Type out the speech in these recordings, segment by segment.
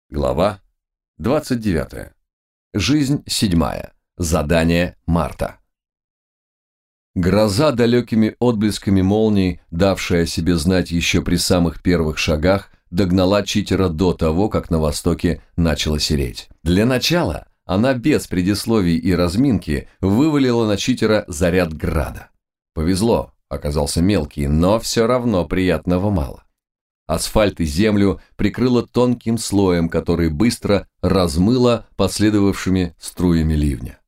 Глава 29. Жизнь 7. Задание Марта. Гроза далекими отблесками молний, давшая о себе знать еще при самых первых шагах, догнала читера до того, как на востоке начало сереть. Для начала она без предисловий и разминки вывалила на читера заряд града. Повезло, оказался мелкий, но все равно приятного мало. Асфальт и землю прикрыло тонким слоем, который быстро размыло последовавшими струями ливня.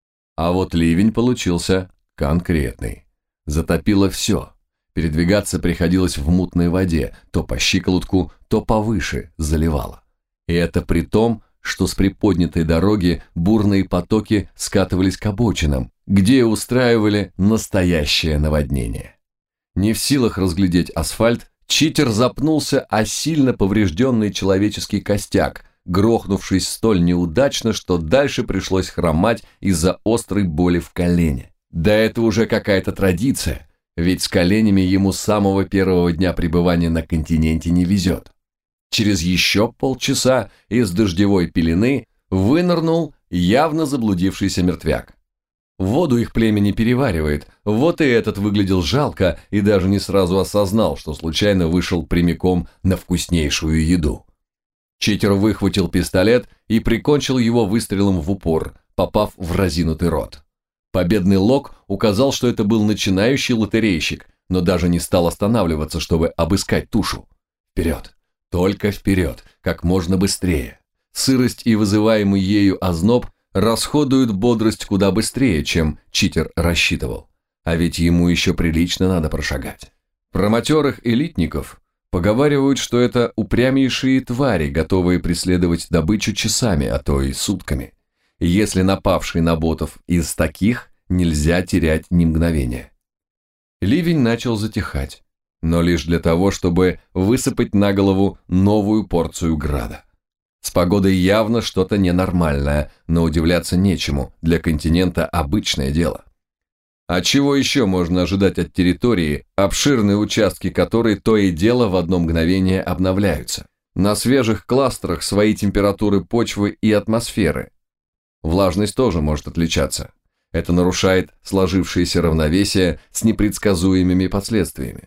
А вот ливень получился конкретный. Затопило все. Передвигаться приходилось в мутной воде, то по щиколотку, то повыше заливало. И это при том, что с приподнятой дороги бурные потоки скатывались к обочинам, где устраивали настоящее наводнение. Не в силах разглядеть асфальт, читер запнулся о сильно поврежденный человеческий костяк, грохнувшись столь неудачно, что дальше пришлось хромать из-за острой боли в колене. Да это уже какая-то традиция, ведь с коленями ему с самого первого дня пребывания на континенте не везет. Через еще полчаса из дождевой пелены вынырнул явно заблудившийся мертвяк. Воду их племя не переваривает, вот и этот выглядел жалко и даже не сразу осознал, что случайно вышел прямиком на вкуснейшую еду. Читер выхватил пистолет и прикончил его выстрелом в упор, попав в разинутый рот. Победный Лок указал, что это был начинающий лотерейщик, но даже не стал останавливаться, чтобы обыскать тушу. Вперед, только вперед, как можно быстрее. Сырость и вызываемый ею озноб расходуют бодрость куда быстрее, чем читер рассчитывал. А ведь ему еще прилично надо прошагать. Про матерых элитников поговаривают, что это упрямейшие твари, готовые преследовать добычу часами, а то и сутками. И если напавший на ботов из таких, нельзя терять ни мгновения. Ливень начал затихать, но лишь для того, чтобы высыпать на голову новую порцию града. С погодой явно что-то ненормальное, но удивляться нечему, для континента обычное дело. А чего еще можно ожидать от территории, обширные участки которой то и дело в одно мгновение обновляются? На свежих кластерах свои температуры почвы и атмосферы. Влажность тоже может отличаться. Это нарушает сложившееся равновесие с непредсказуемыми последствиями.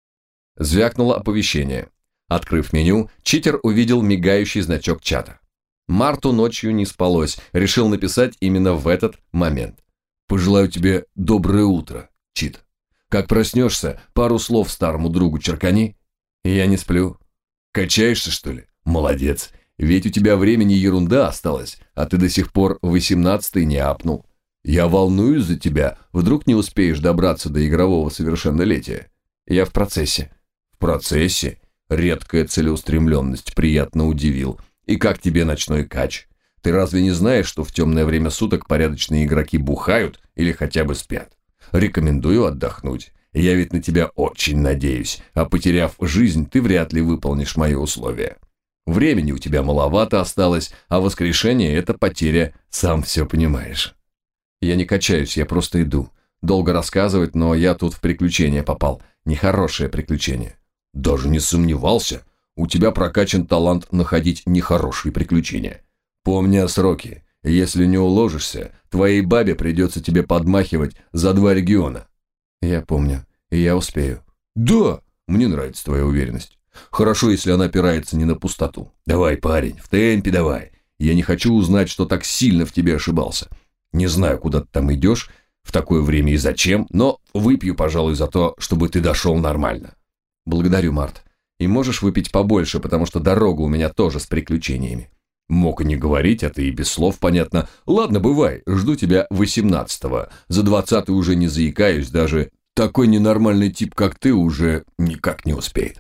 Звякнуло оповещение. Открыв меню, читер увидел мигающий значок чата. Марту ночью не спалось, решил написать именно в этот момент. «Пожелаю тебе доброе утро, Чит. Как проснешься, пару слов старому другу черкани». «Я не сплю». «Качаешься, что ли? Молодец. Ведь у тебя времени ерунда осталась, а ты до сих пор 18-й не апнул. Я волнуюсь за тебя, вдруг не успеешь добраться до игрового совершеннолетия». «Я в процессе». «В процессе?» Редкая целеустремленность приятно удивил. И как тебе ночной кач? Ты разве не знаешь, что в темное время суток порядочные игроки бухают или хотя бы спят? Рекомендую отдохнуть. Я ведь на тебя очень надеюсь, а потеряв жизнь, ты вряд ли выполнишь мои условия. Времени у тебя маловато осталось, а воскрешение – это потеря, сам все понимаешь». «Я не качаюсь, я просто иду. Долго рассказывать, но я тут в приключение попал. Нехорошее приключение». «Даже не сомневался. У тебя прокачан талант находить нехорошие приключения. Помни о сроке. Если не уложишься, твоей бабе придется тебе подмахивать за 2 региона». «Я помню. И я успею». «Да, мне нравится твоя уверенность. Хорошо, если она опирается не на пустоту. Давай, парень, в темпе давай. Я не хочу узнать, что так сильно в тебе ошибался. Не знаю, куда ты там идешь, в такое время и зачем, но выпью, пожалуй, за то, чтобы ты дошел нормально». «Благодарю, Март. И можешь выпить побольше, потому что дорога у меня тоже с приключениями». «Мог и не говорить, а ты и без слов понятно. Ладно, бывай, жду тебя 18-го. За 20-й уже не заикаюсь, даже такой ненормальный тип, как ты, уже никак не успеет».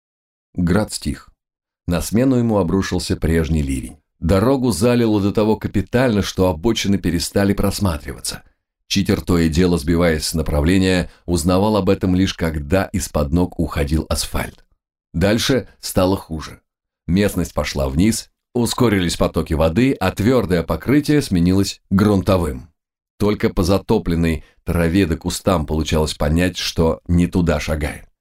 Град стих. На смену ему обрушился прежний ливень. Дорогу залило до того капитально, что обочины перестали просматриваться. Читер, то и дело сбиваясь с направления, узнавал об этом лишь когда из-под ног уходил асфальт. Дальше стало хуже. Местность пошла вниз, ускорились потоки воды, а твердое покрытие сменилось грунтовым. Только по затопленной траве да кустам получалось понять, что не туда шагает.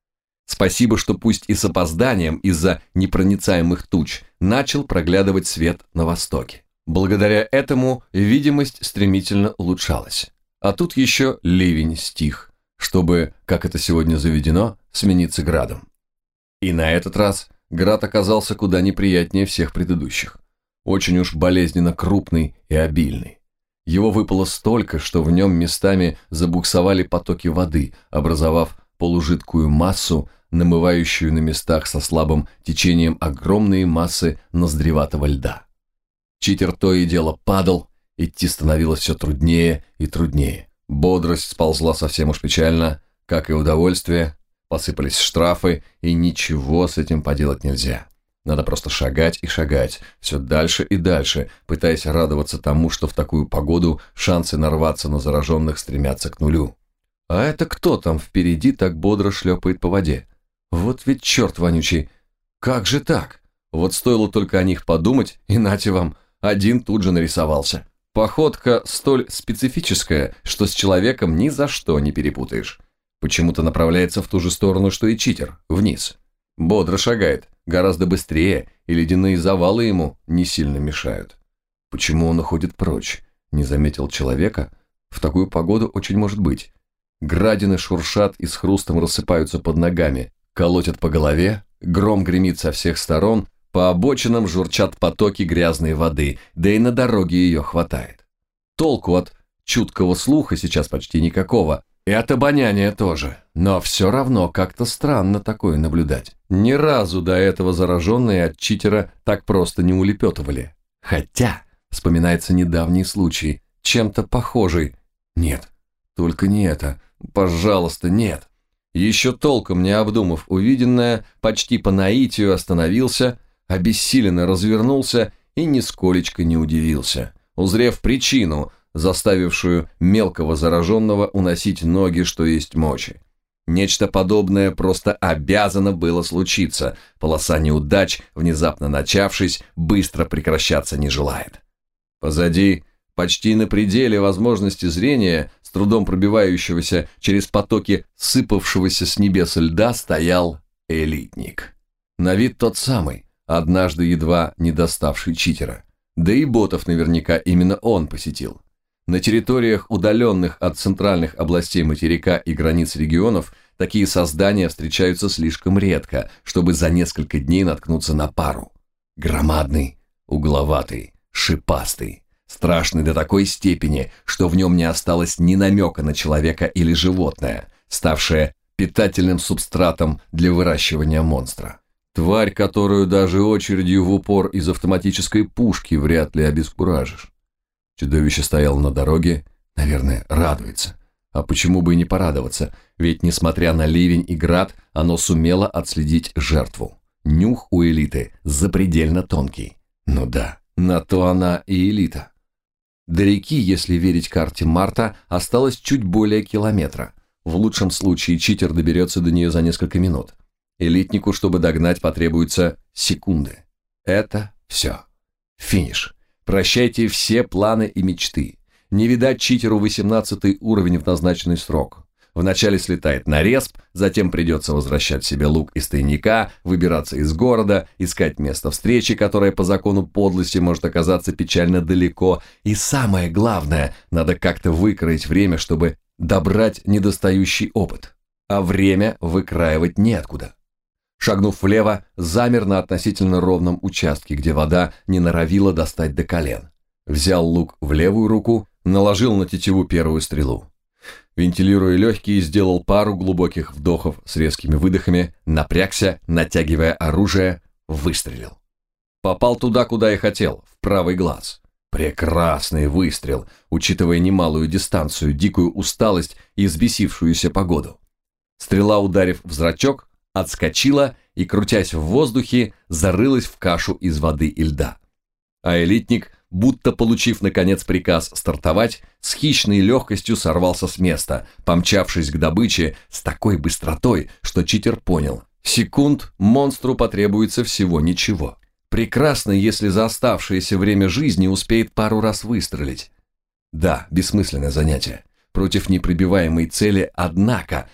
Спасибо, что пусть и с опозданием из-за непроницаемых туч начал проглядывать свет на востоке. Благодаря этому видимость стремительно улучшалась. А тут еще ливень стих, чтобы, как это сегодня заведено, смениться градом. И на этот раз град оказался куда неприятнее всех предыдущих. Очень уж болезненно крупный и обильный. Его выпало столько, что в нем местами забуксовали потоки воды, образовав полужидкую массу, намывающую на местах со слабым течением огромные массы ноздреватого льда. Читер то и дело падал, идти становилось все труднее и труднее. Бодрость сползла совсем уж печально, как и удовольствие, посыпались штрафы, и ничего с этим поделать нельзя. Надо просто шагать и шагать, все дальше и дальше, пытаясь радоваться тому, что в такую погоду шансы нарваться на зараженных стремятся к нулю. А это кто там впереди так бодро шлепает по воде? Вот ведь черт вонючий, как же так? Вот стоило только о них подумать, и нате вам, один тут же нарисовался. Походка столь специфическая, что с человеком ни за что не перепутаешь. Почему-то направляется в ту же сторону, что и читер, вниз. Бодро шагает, гораздо быстрее, и ледяные завалы ему не сильно мешают. Почему он уходит прочь? Не заметил человека? В такую погоду очень может быть. Градины шуршат и с хрустом рассыпаются под ногами, колотят по голове, гром гремит со всех сторон, по обочинам журчат потоки грязной воды, да и на дороге ее хватает. Толку от чуткого слуха сейчас почти никакого, и от обоняния тоже, но все равно как-то странно такое наблюдать. Ни разу до этого зараженные от читера так просто не улепетывали. Хотя, вспоминается недавний случай, чем-то похожий. Нет, только не это. Пожалуйста, нет. Еще толком не обдумав увиденное, почти по наитию остановился, обессиленно развернулся и нисколечко не удивился, узрев причину, заставившую мелкого зараженного уносить ноги, что есть мочи. Нечто подобное просто обязано было случиться. Полоса неудач, внезапно начавшись, быстро прекращаться не желает. Позади, почти на пределе возможности зрения, с трудом пробивающегося через потоки сыпавшегося с небес льда, стоял элитник. На вид тот самый, однажды едва не доставший читера. Да и ботов наверняка именно он посетил. На территориях, удаленных от центральных областей материка и границ регионов, такие создания встречаются слишком редко, чтобы за несколько дней наткнуться на пару. Громадный, угловатый, шипастый, страшный до такой степени, что в нем не осталось ни намека на человека или животное, ставшее питательным субстратом для выращивания монстра. Тварь, которую даже очередью в упор из автоматической пушки вряд ли обескуражишь. Чудовище стояло на дороге, наверное, радуется. А почему бы и не порадоваться, ведь, несмотря на ливень и град, оно сумело отследить жертву. Нюх у элиты запредельно тонкий. Ну да, на то она и элита. До реки, если верить карте Марта, осталось чуть более километра. В лучшем случае читер доберется до нее за несколько минут. Элитнику, чтобы догнать, потребуются секунды. Это все. Финиш. Прощайте все планы и мечты. Не видать читеру 18-й уровень в назначенный срок. Вначале слетает на респ, затем придется возвращать себе лук из тайника, выбираться из города, искать место встречи, которое по закону подлости может оказаться печально далеко. И самое главное, надо как-то выкроить время, чтобы добрать недостающий опыт. А время выкраивать неоткуда. Шагнув влево, замер на относительно ровном участке, где вода не норовила достать до колен. Взял лук в левую руку, наложил на тетиву первую стрелу. Вентилируя легкие, сделал пару глубоких вдохов с резкими выдохами, напрягся, натягивая оружие, выстрелил. Попал туда, куда и хотел, в правый глаз. Прекрасный выстрел, учитывая немалую дистанцию, дикую усталость и взбесившуюся погоду. Стрела, ударив в зрачок, отскочила и, крутясь в воздухе, зарылась в кашу из воды и льда. А элитник, будто получив наконец приказ стартовать, с хищной легкостью сорвался с места, помчавшись к добыче с такой быстротой, что читер понял. Секунд монстру потребуется всего ничего. Прекрасно, если за оставшееся время жизни успеет пару раз выстрелить. Да, бессмысленное занятие. Против непробиваемой цели, однако,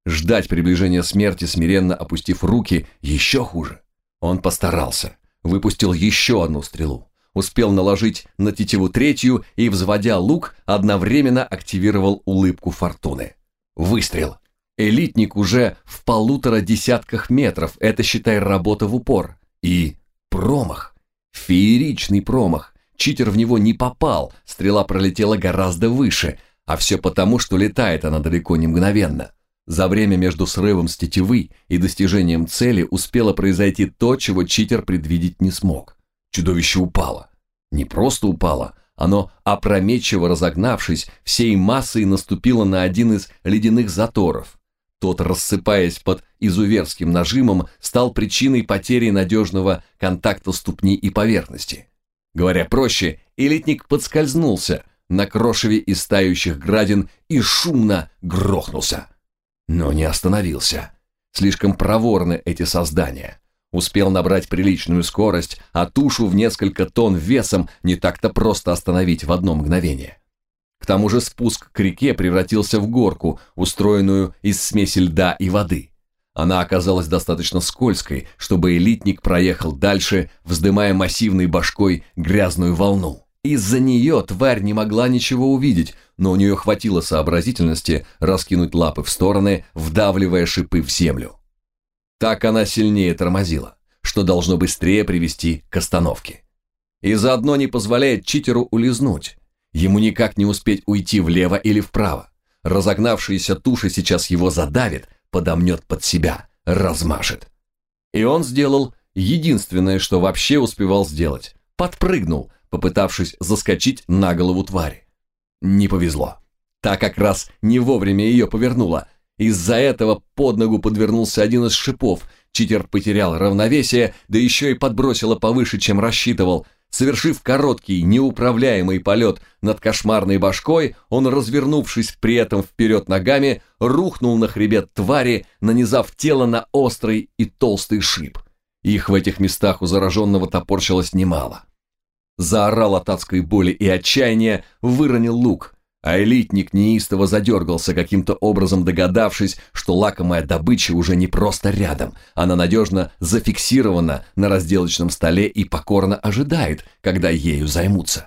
Ждать приближения смерти, смиренно опустив руки, еще хуже. Он постарался, выпустил еще одну стрелу, успел наложить на тетиву третью и, взводя лук, одновременно активировал улыбку фортуны. Выстрел. Элитник уже в 1,5 десятках метров, это, считай, работа в упор. И промах. Фееричный промах. Читер в него не попал, стрела пролетела гораздо выше, а все потому, что летает она далеко не мгновенно. За время между срывом с тетивы и достижением цели успело произойти то, чего читер предвидеть не смог. Чудовище упало. Не просто упало, оно, опрометчиво разогнавшись, всей массой наступило на один из ледяных заторов. Тот, рассыпаясь под изуверским нажимом, стал причиной потери надежного контакта ступни и поверхности. Говоря проще, элитник подскользнулся на крошеве из тающих градин и шумно грохнулся. Но не остановился. Слишком проворны эти создания. Успел набрать приличную скорость, а тушу в несколько тонн весом не так-то просто остановить в одно мгновение. К тому же спуск к реке превратился в горку, устроенную из смеси льда и воды. Она оказалась достаточно скользкой, чтобы элитник проехал дальше, вздымая массивной башкой грязную волну. Из-за нее тварь не могла ничего увидеть, но у нее хватило сообразительности раскинуть лапы в стороны, вдавливая шипы в землю. Так она сильнее тормозила, что должно быстрее привести к остановке. И заодно не позволяет читеру улизнуть. Ему никак не успеть уйти влево или вправо. Разогнавшаяся туша сейчас его задавит, подомнет под себя, размашет. И он сделал единственное, что вообще успевал сделать. Подпрыгнул, попытавшись заскочить на голову твари. Не повезло. Та как раз не вовремя ее повернула. Из-за этого под ногу подвернулся один из шипов. Читер потерял равновесие, да еще и подбросило повыше, чем рассчитывал. Совершив короткий, неуправляемый полет над кошмарной башкой, он, развернувшись при этом вперед ногами, рухнул на хребет твари, нанизав тело на острый и толстый шип. Их в этих местах у зараженного топорщилось немало. Заорал от адской боли и отчаяния, выронил лук, а элитник неистово задергался, каким-то образом догадавшись, что лакомая добыча уже не просто рядом, она надежно зафиксирована на разделочном столе и покорно ожидает, когда ею займутся.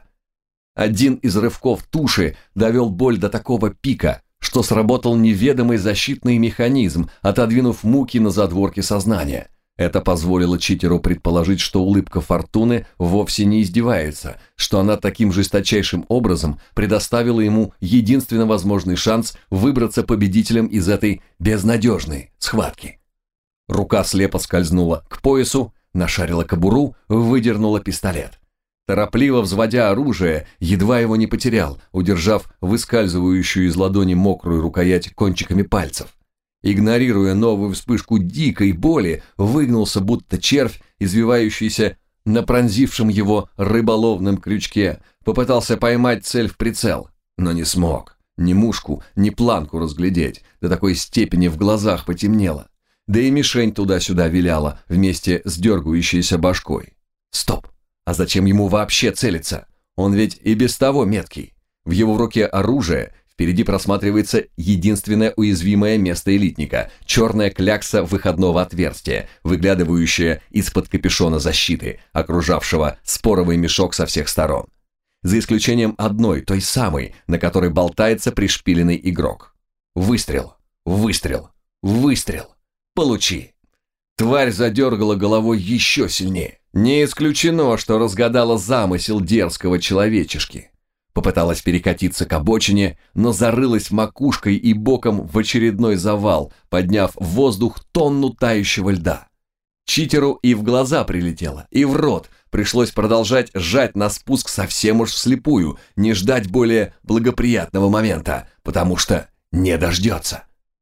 Один из рывков туши довел боль до такого пика, что сработал неведомый защитный механизм, отодвинув муки на задворке сознания. Это позволило читеру предположить, что улыбка фортуны вовсе не издевается, что она таким жесточайшим образом предоставила ему единственно возможный шанс выбраться победителем из этой безнадежной схватки. Рука слепо скользнула к поясу, нашарила кобуру, выдернула пистолет. Торопливо взводя оружие, едва его не потерял, удержав выскальзывающую из ладони мокрую рукоять кончиками пальцев. Игнорируя новую вспышку дикой боли, выгнулся, будто червь, извивающийся на пронзившем его рыболовном крючке, попытался поймать цель в прицел, но не смог. Ни мушку, ни планку разглядеть, до такой степени в глазах потемнело. Да и мишень туда-сюда виляла вместе с дергающейся башкой. Стоп! А зачем ему вообще целиться? Он ведь и без того меткий. В его руке оружие. Впереди просматривается единственное уязвимое место элитника – черная клякса выходного отверстия, выглядывающая из-под капюшона защиты, окружавшего споровый мешок со всех сторон. За исключением одной, той самой, на которой болтается пришпиленный игрок. Выстрел, выстрел, выстрел. Получи. Тварь задергала головой еще сильнее. Не исключено, что разгадала замысел дерзкого человечешки. Попыталась перекатиться к обочине, но зарылась макушкой и боком в очередной завал, подняв в воздух тонну тающего льда. Читеру и в глаза прилетело, и в рот. Пришлось продолжать сжать на спуск совсем уж вслепую, не ждать более благоприятного момента, потому что не дождется.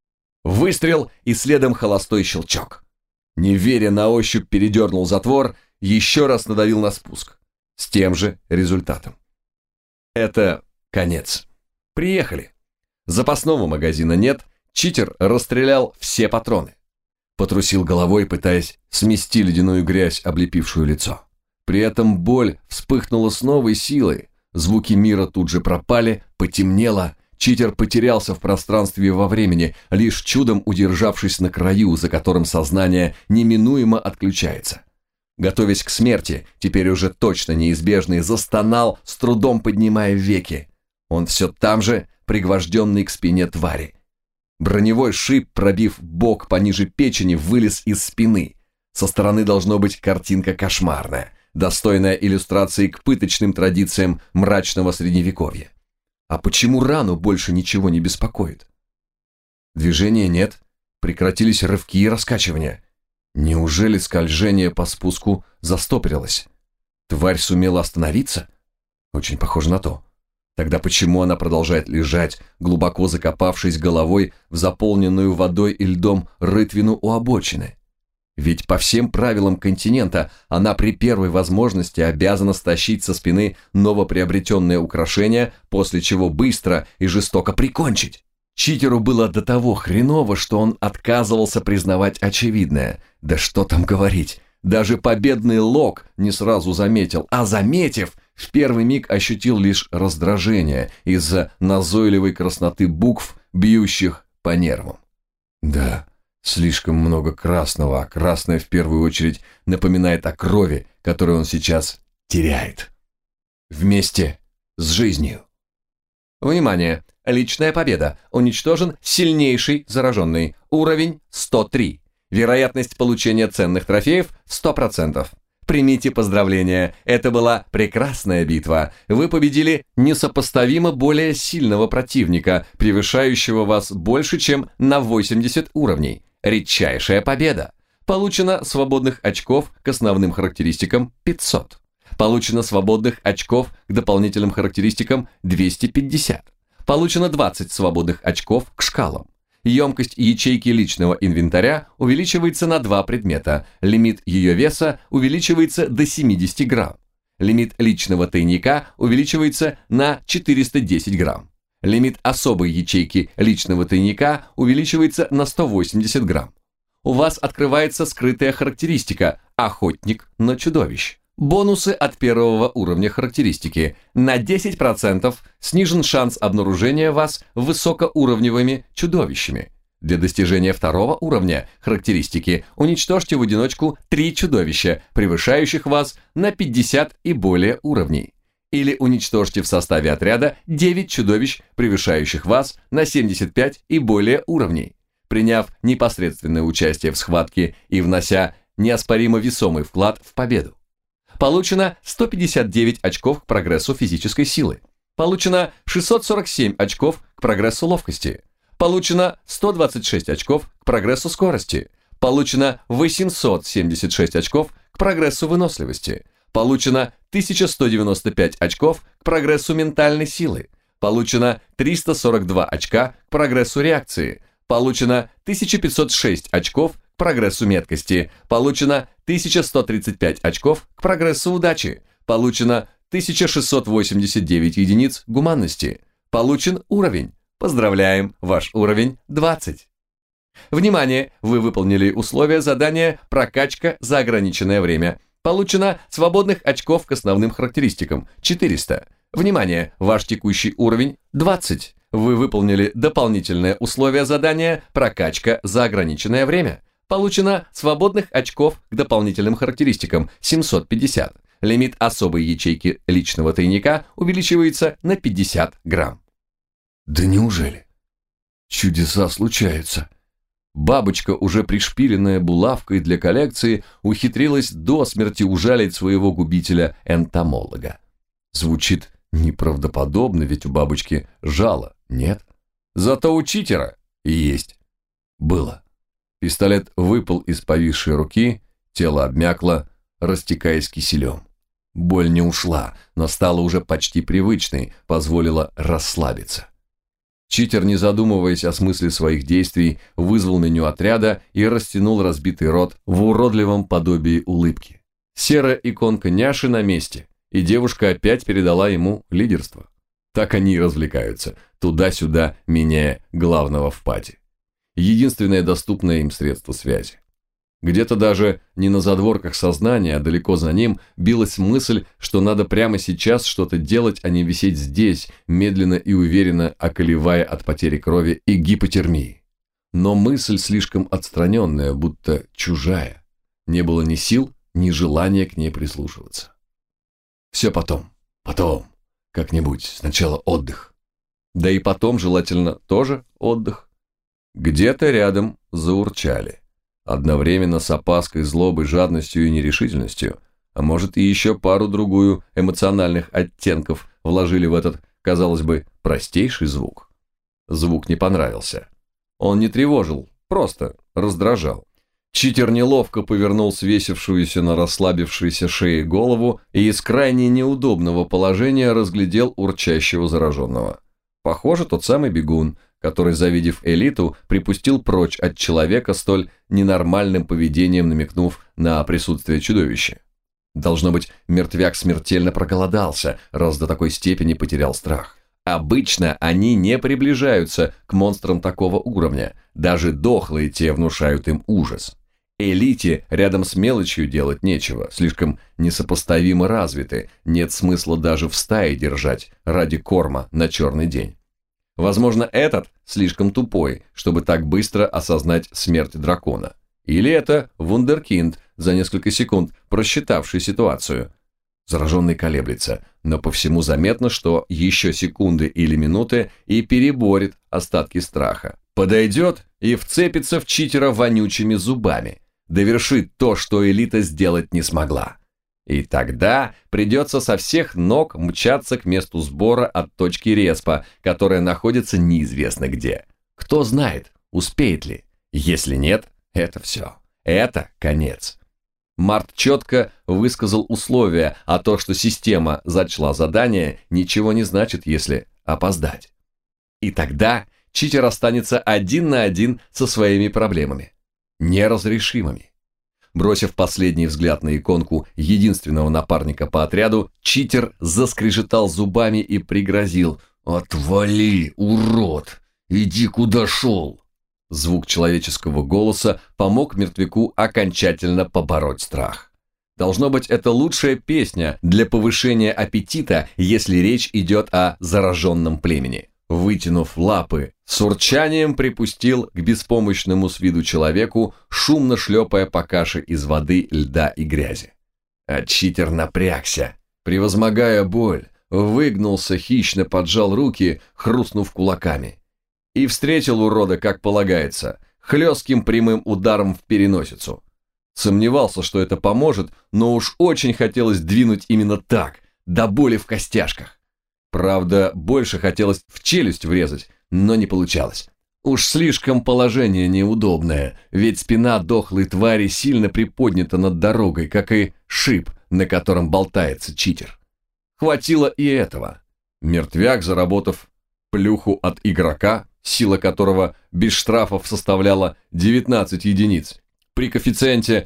Выстрел и следом холостой щелчок. Не веря, на ощупь передернул затвор, еще раз надавил на спуск. С тем же результатом. Это конец. Приехали. Запасного магазина нет, читер расстрелял все патроны. Потрусил головой, пытаясь смести ледяную грязь, облепившую лицо. При этом боль вспыхнула с новой силой, звуки мира тут же пропали, потемнело, Читер потерялся в пространстве и во времени, лишь чудом удержавшись на краю, за которым сознание неминуемо отключается. Готовясь к смерти, теперь уже точно неизбежный, застонал, с трудом поднимая веки. Он все там же, пригвожденный к спине твари. Броневой шип, пробив бок пониже печени, вылез из спины. Со стороны должно быть картинка кошмарная, достойная иллюстрации к пыточным традициям мрачного средневековья. А почему рану больше ничего не беспокоит? Движения нет, прекратились рывки и раскачивания. Неужели скольжение по спуску застопорилось? Тварь сумела остановиться? Очень похоже на то. Тогда почему она продолжает лежать, глубоко закопавшись головой в заполненную водой и льдом рытвину у обочины? Ведь по всем правилам континента она при первой возможности обязана стащить со спины новоприобретенное украшение, после чего быстро и жестоко прикончить. Читеру было до того хреново, что он отказывался признавать очевидное. Да что там говорить, даже победный Лок не сразу заметил, а заметив, в первый миг ощутил лишь раздражение из-за назойливой красноты букв, бьющих по нервам. Да, слишком много красного, а красное в первую очередь напоминает о крови, которую он сейчас теряет. Вместе с жизнью. Внимание! Личная победа. Уничтожен сильнейший зараженный. Уровень 103. Вероятность получения ценных трофеев 100%. Примите поздравления. Это была прекрасная битва. Вы победили несопоставимо более сильного противника, превышающего вас больше, чем на 80 уровней. Редчайшая победа. Получено свободных очков к основным характеристикам 500. Получено свободных очков к дополнительным характеристикам 250. Получено 20 свободных очков к шкалам. Емкость ячейки личного инвентаря увеличивается на 2 предмета. Лимит ее веса увеличивается до 70 грамм. Лимит личного тайника увеличивается на 410 грамм. Лимит особой ячейки личного тайника увеличивается на 180 грамм. У вас открывается скрытая характеристика «Охотник на чудовищ». Бонусы от первого уровня характеристики. На 10% снижен шанс обнаружения вас высокоуровневыми чудовищами. Для достижения второго уровня характеристики уничтожьте в одиночку 3 чудовища, превышающих вас на 50 и более уровней. Или уничтожьте в составе отряда 9 чудовищ, превышающих вас на 75 и более уровней. Приняв непосредственное участие в схватке и внося неоспоримо весомый вклад в победу. Получено 159 очков к прогрессу физической силы. Получено 647 очков к прогрессу ловкости. Получено 126 очков к прогрессу скорости. Получено 876 очков к прогрессу выносливости. Получено 1195 очков к прогрессу ментальной силы. Получено 342 очка к прогрессу реакции. Получено 1506 очков к прогрессу меткости. Получено 1135 очков к прогрессу удачи. Получено 1689 единиц гуманности. Получен уровень. Поздравляем, ваш уровень 20. Внимание! Вы выполнили условия задания «Прокачка за ограниченное время». Получено свободных очков к основным характеристикам 400. Внимание! Ваш текущий уровень 20. Вы выполнили дополнительное условие задания «Прокачка за ограниченное время». Получено свободных очков к дополнительным характеристикам 750. Лимит особой ячейки личного тайника увеличивается на 50 грамм. Да неужели? Чудеса случаются. Бабочка, уже пришпиленная булавкой для коллекции, ухитрилась до смерти ужалить своего губителя-энтомолога. Звучит неправдоподобно, ведь у бабочки жало, нет? Зато у читера есть. Было. Пистолет выпал из повисшей руки, тело обмякло, растекаясь киселем. Боль не ушла, но стала уже почти привычной, позволила расслабиться. Читер, не задумываясь о смысле своих действий, вызвал меню отряда и растянул разбитый рот в уродливом подобии улыбки. Серая иконка няши на месте, и девушка опять передала ему лидерство. Так они и развлекаются, туда-сюда меняя главного в пати. Единственное доступное им средство связи. Где-то даже не на задворках сознания, а далеко за ним билась мысль, что надо прямо сейчас что-то делать, а не висеть здесь, медленно и уверенно околевая от потери крови и гипотермии. Но мысль слишком отстраненная, будто чужая. Не было ни сил, ни желания к ней прислушиваться. Все потом, как-нибудь, сначала отдых. Да и потом желательно тоже отдых. Где-то рядом заурчали. Одновременно с опаской, злобой, жадностью и нерешительностью, а может и еще пару-другую эмоциональных оттенков вложили в этот, казалось бы, простейший звук. Звук не понравился. Он не тревожил, просто раздражал. Читер неловко повернул свесившуюся на расслабившейся шее голову и из крайне неудобного положения разглядел урчащего зараженного. Похоже, тот самый бегун, который, завидев элиту, припустил прочь от человека столь ненормальным поведением, намекнув на присутствие чудовища. Должно быть, мертвяк смертельно проголодался, раз до такой степени потерял страх. Обычно они не приближаются к монстрам такого уровня, даже дохлые те внушают им ужас. Элите рядом с мелочью делать нечего, слишком несопоставимо развиты, нет смысла даже в стае держать ради корма на черный день. Возможно, этот слишком тупой, чтобы так быстро осознать смерть дракона. Или это вундеркинд, за несколько секунд просчитавший ситуацию. Зараженный колеблется, но по всему заметно, что еще секунды или минуты и переборет остатки страха. Подойдет и вцепится в читера вонючими зубами. Довершит то, что элита сделать не смогла. И тогда придется со всех ног мчаться к месту сбора от точки респа, которая находится неизвестно где. Кто знает, успеет ли. Если нет, это все. Это конец. Март четко высказал условия, а то, что система зачла задание, ничего не значит, если опоздать. И тогда читер останется один на один со своими проблемами. Неразрешимыми. Бросив последний взгляд на иконку единственного напарника по отряду, читер заскрежетал зубами и пригрозил: «Отвали, урод! Иди куда шел!» Звук человеческого голоса помог мертвяку окончательно побороть страх. Должно быть, это лучшая песня для повышения аппетита, если речь идет о зараженном племени. Вытянув лапы, с урчанием припустил к беспомощному с виду человеку, шумно шлепая по каше из воды, льда и грязи. А читер напрягся. Превозмогая боль, выгнулся, хищно поджал руки, хрустнув кулаками. И встретил урода, как полагается, хлестким прямым ударом в переносицу. Сомневался, что это поможет, но уж очень хотелось двинуть именно так, до боли в костяшках. Правда, больше хотелось в челюсть врезать, но не получалось. Уж слишком положение неудобное, ведь спина дохлой твари сильно приподнята над дорогой, как и шип, на котором болтается читер. Хватило и этого. Мертвяк, заработав плюху от игрока, сила которого без штрафов составляла 19 единиц, при коэффициенте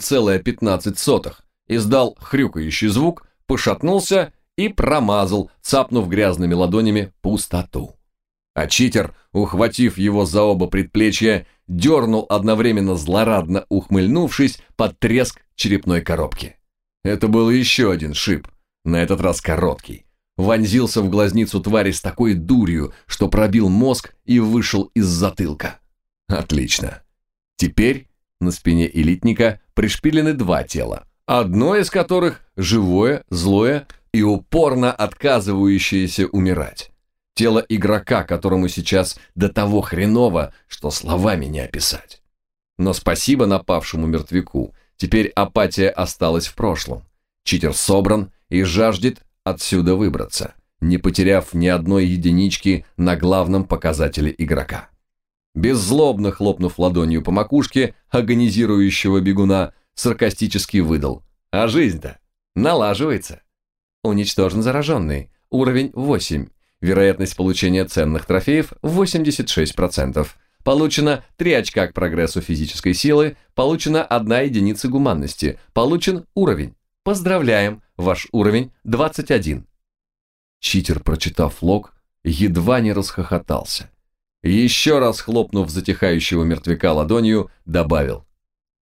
1,15, издал хрюкающий звук, пошатнулся и промазал, цапнув грязными ладонями пустоту. А читер, ухватив его за оба предплечья, дернул, одновременно злорадно ухмыльнувшись под треск черепной коробки. Это был еще один шип, на этот раз короткий. Вонзился в глазницу твари с такой дурью, что пробил мозг и вышел из затылка. Отлично. Теперь на спине элитника пришпилены два тела, одно из которых живое, злое и упорно отказывающееся умирать. Тело игрока, которому сейчас до того хреново, что словами не описать. Но спасибо напавшему мертвяку, теперь апатия осталась в прошлом. Читер собран и жаждет отсюда выбраться, не потеряв ни одной единички на главном показателе игрока. Беззлобно хлопнув ладонью по макушке агонизирующего бегуна, саркастически выдал: «А жизнь-то налаживается». Уничтожен зараженный. Уровень 8. Вероятность получения ценных трофеев 86%. Получено 3 очка к прогрессу физической силы. Получена 1 единица гуманности. Получен уровень. Поздравляем, ваш уровень 21. Читер, прочитав лог, едва не расхохотался. Еще раз хлопнув затихающего мертвяка ладонью, добавил: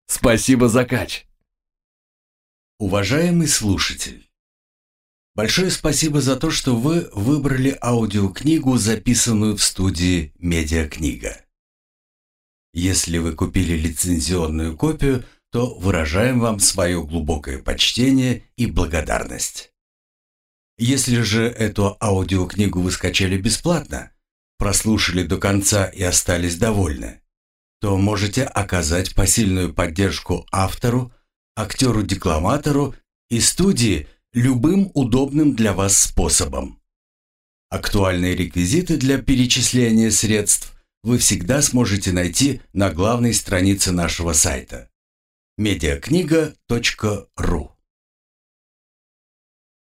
Спасибо за кач. Уважаемый слушатель, большое спасибо за то, что вы выбрали аудиокнигу, записанную в студии «Медиакнига». Если вы купили лицензионную копию, то выражаем вам свое глубокое почтение и благодарность. Если же эту аудиокнигу вы скачали бесплатно, прослушали до конца и остались довольны, то можете оказать посильную поддержку автору, актеру-декламатору и студии любым удобным для вас способом. Актуальные реквизиты для перечисления средств вы всегда сможете найти на главной странице нашего сайта mediakniga.ru.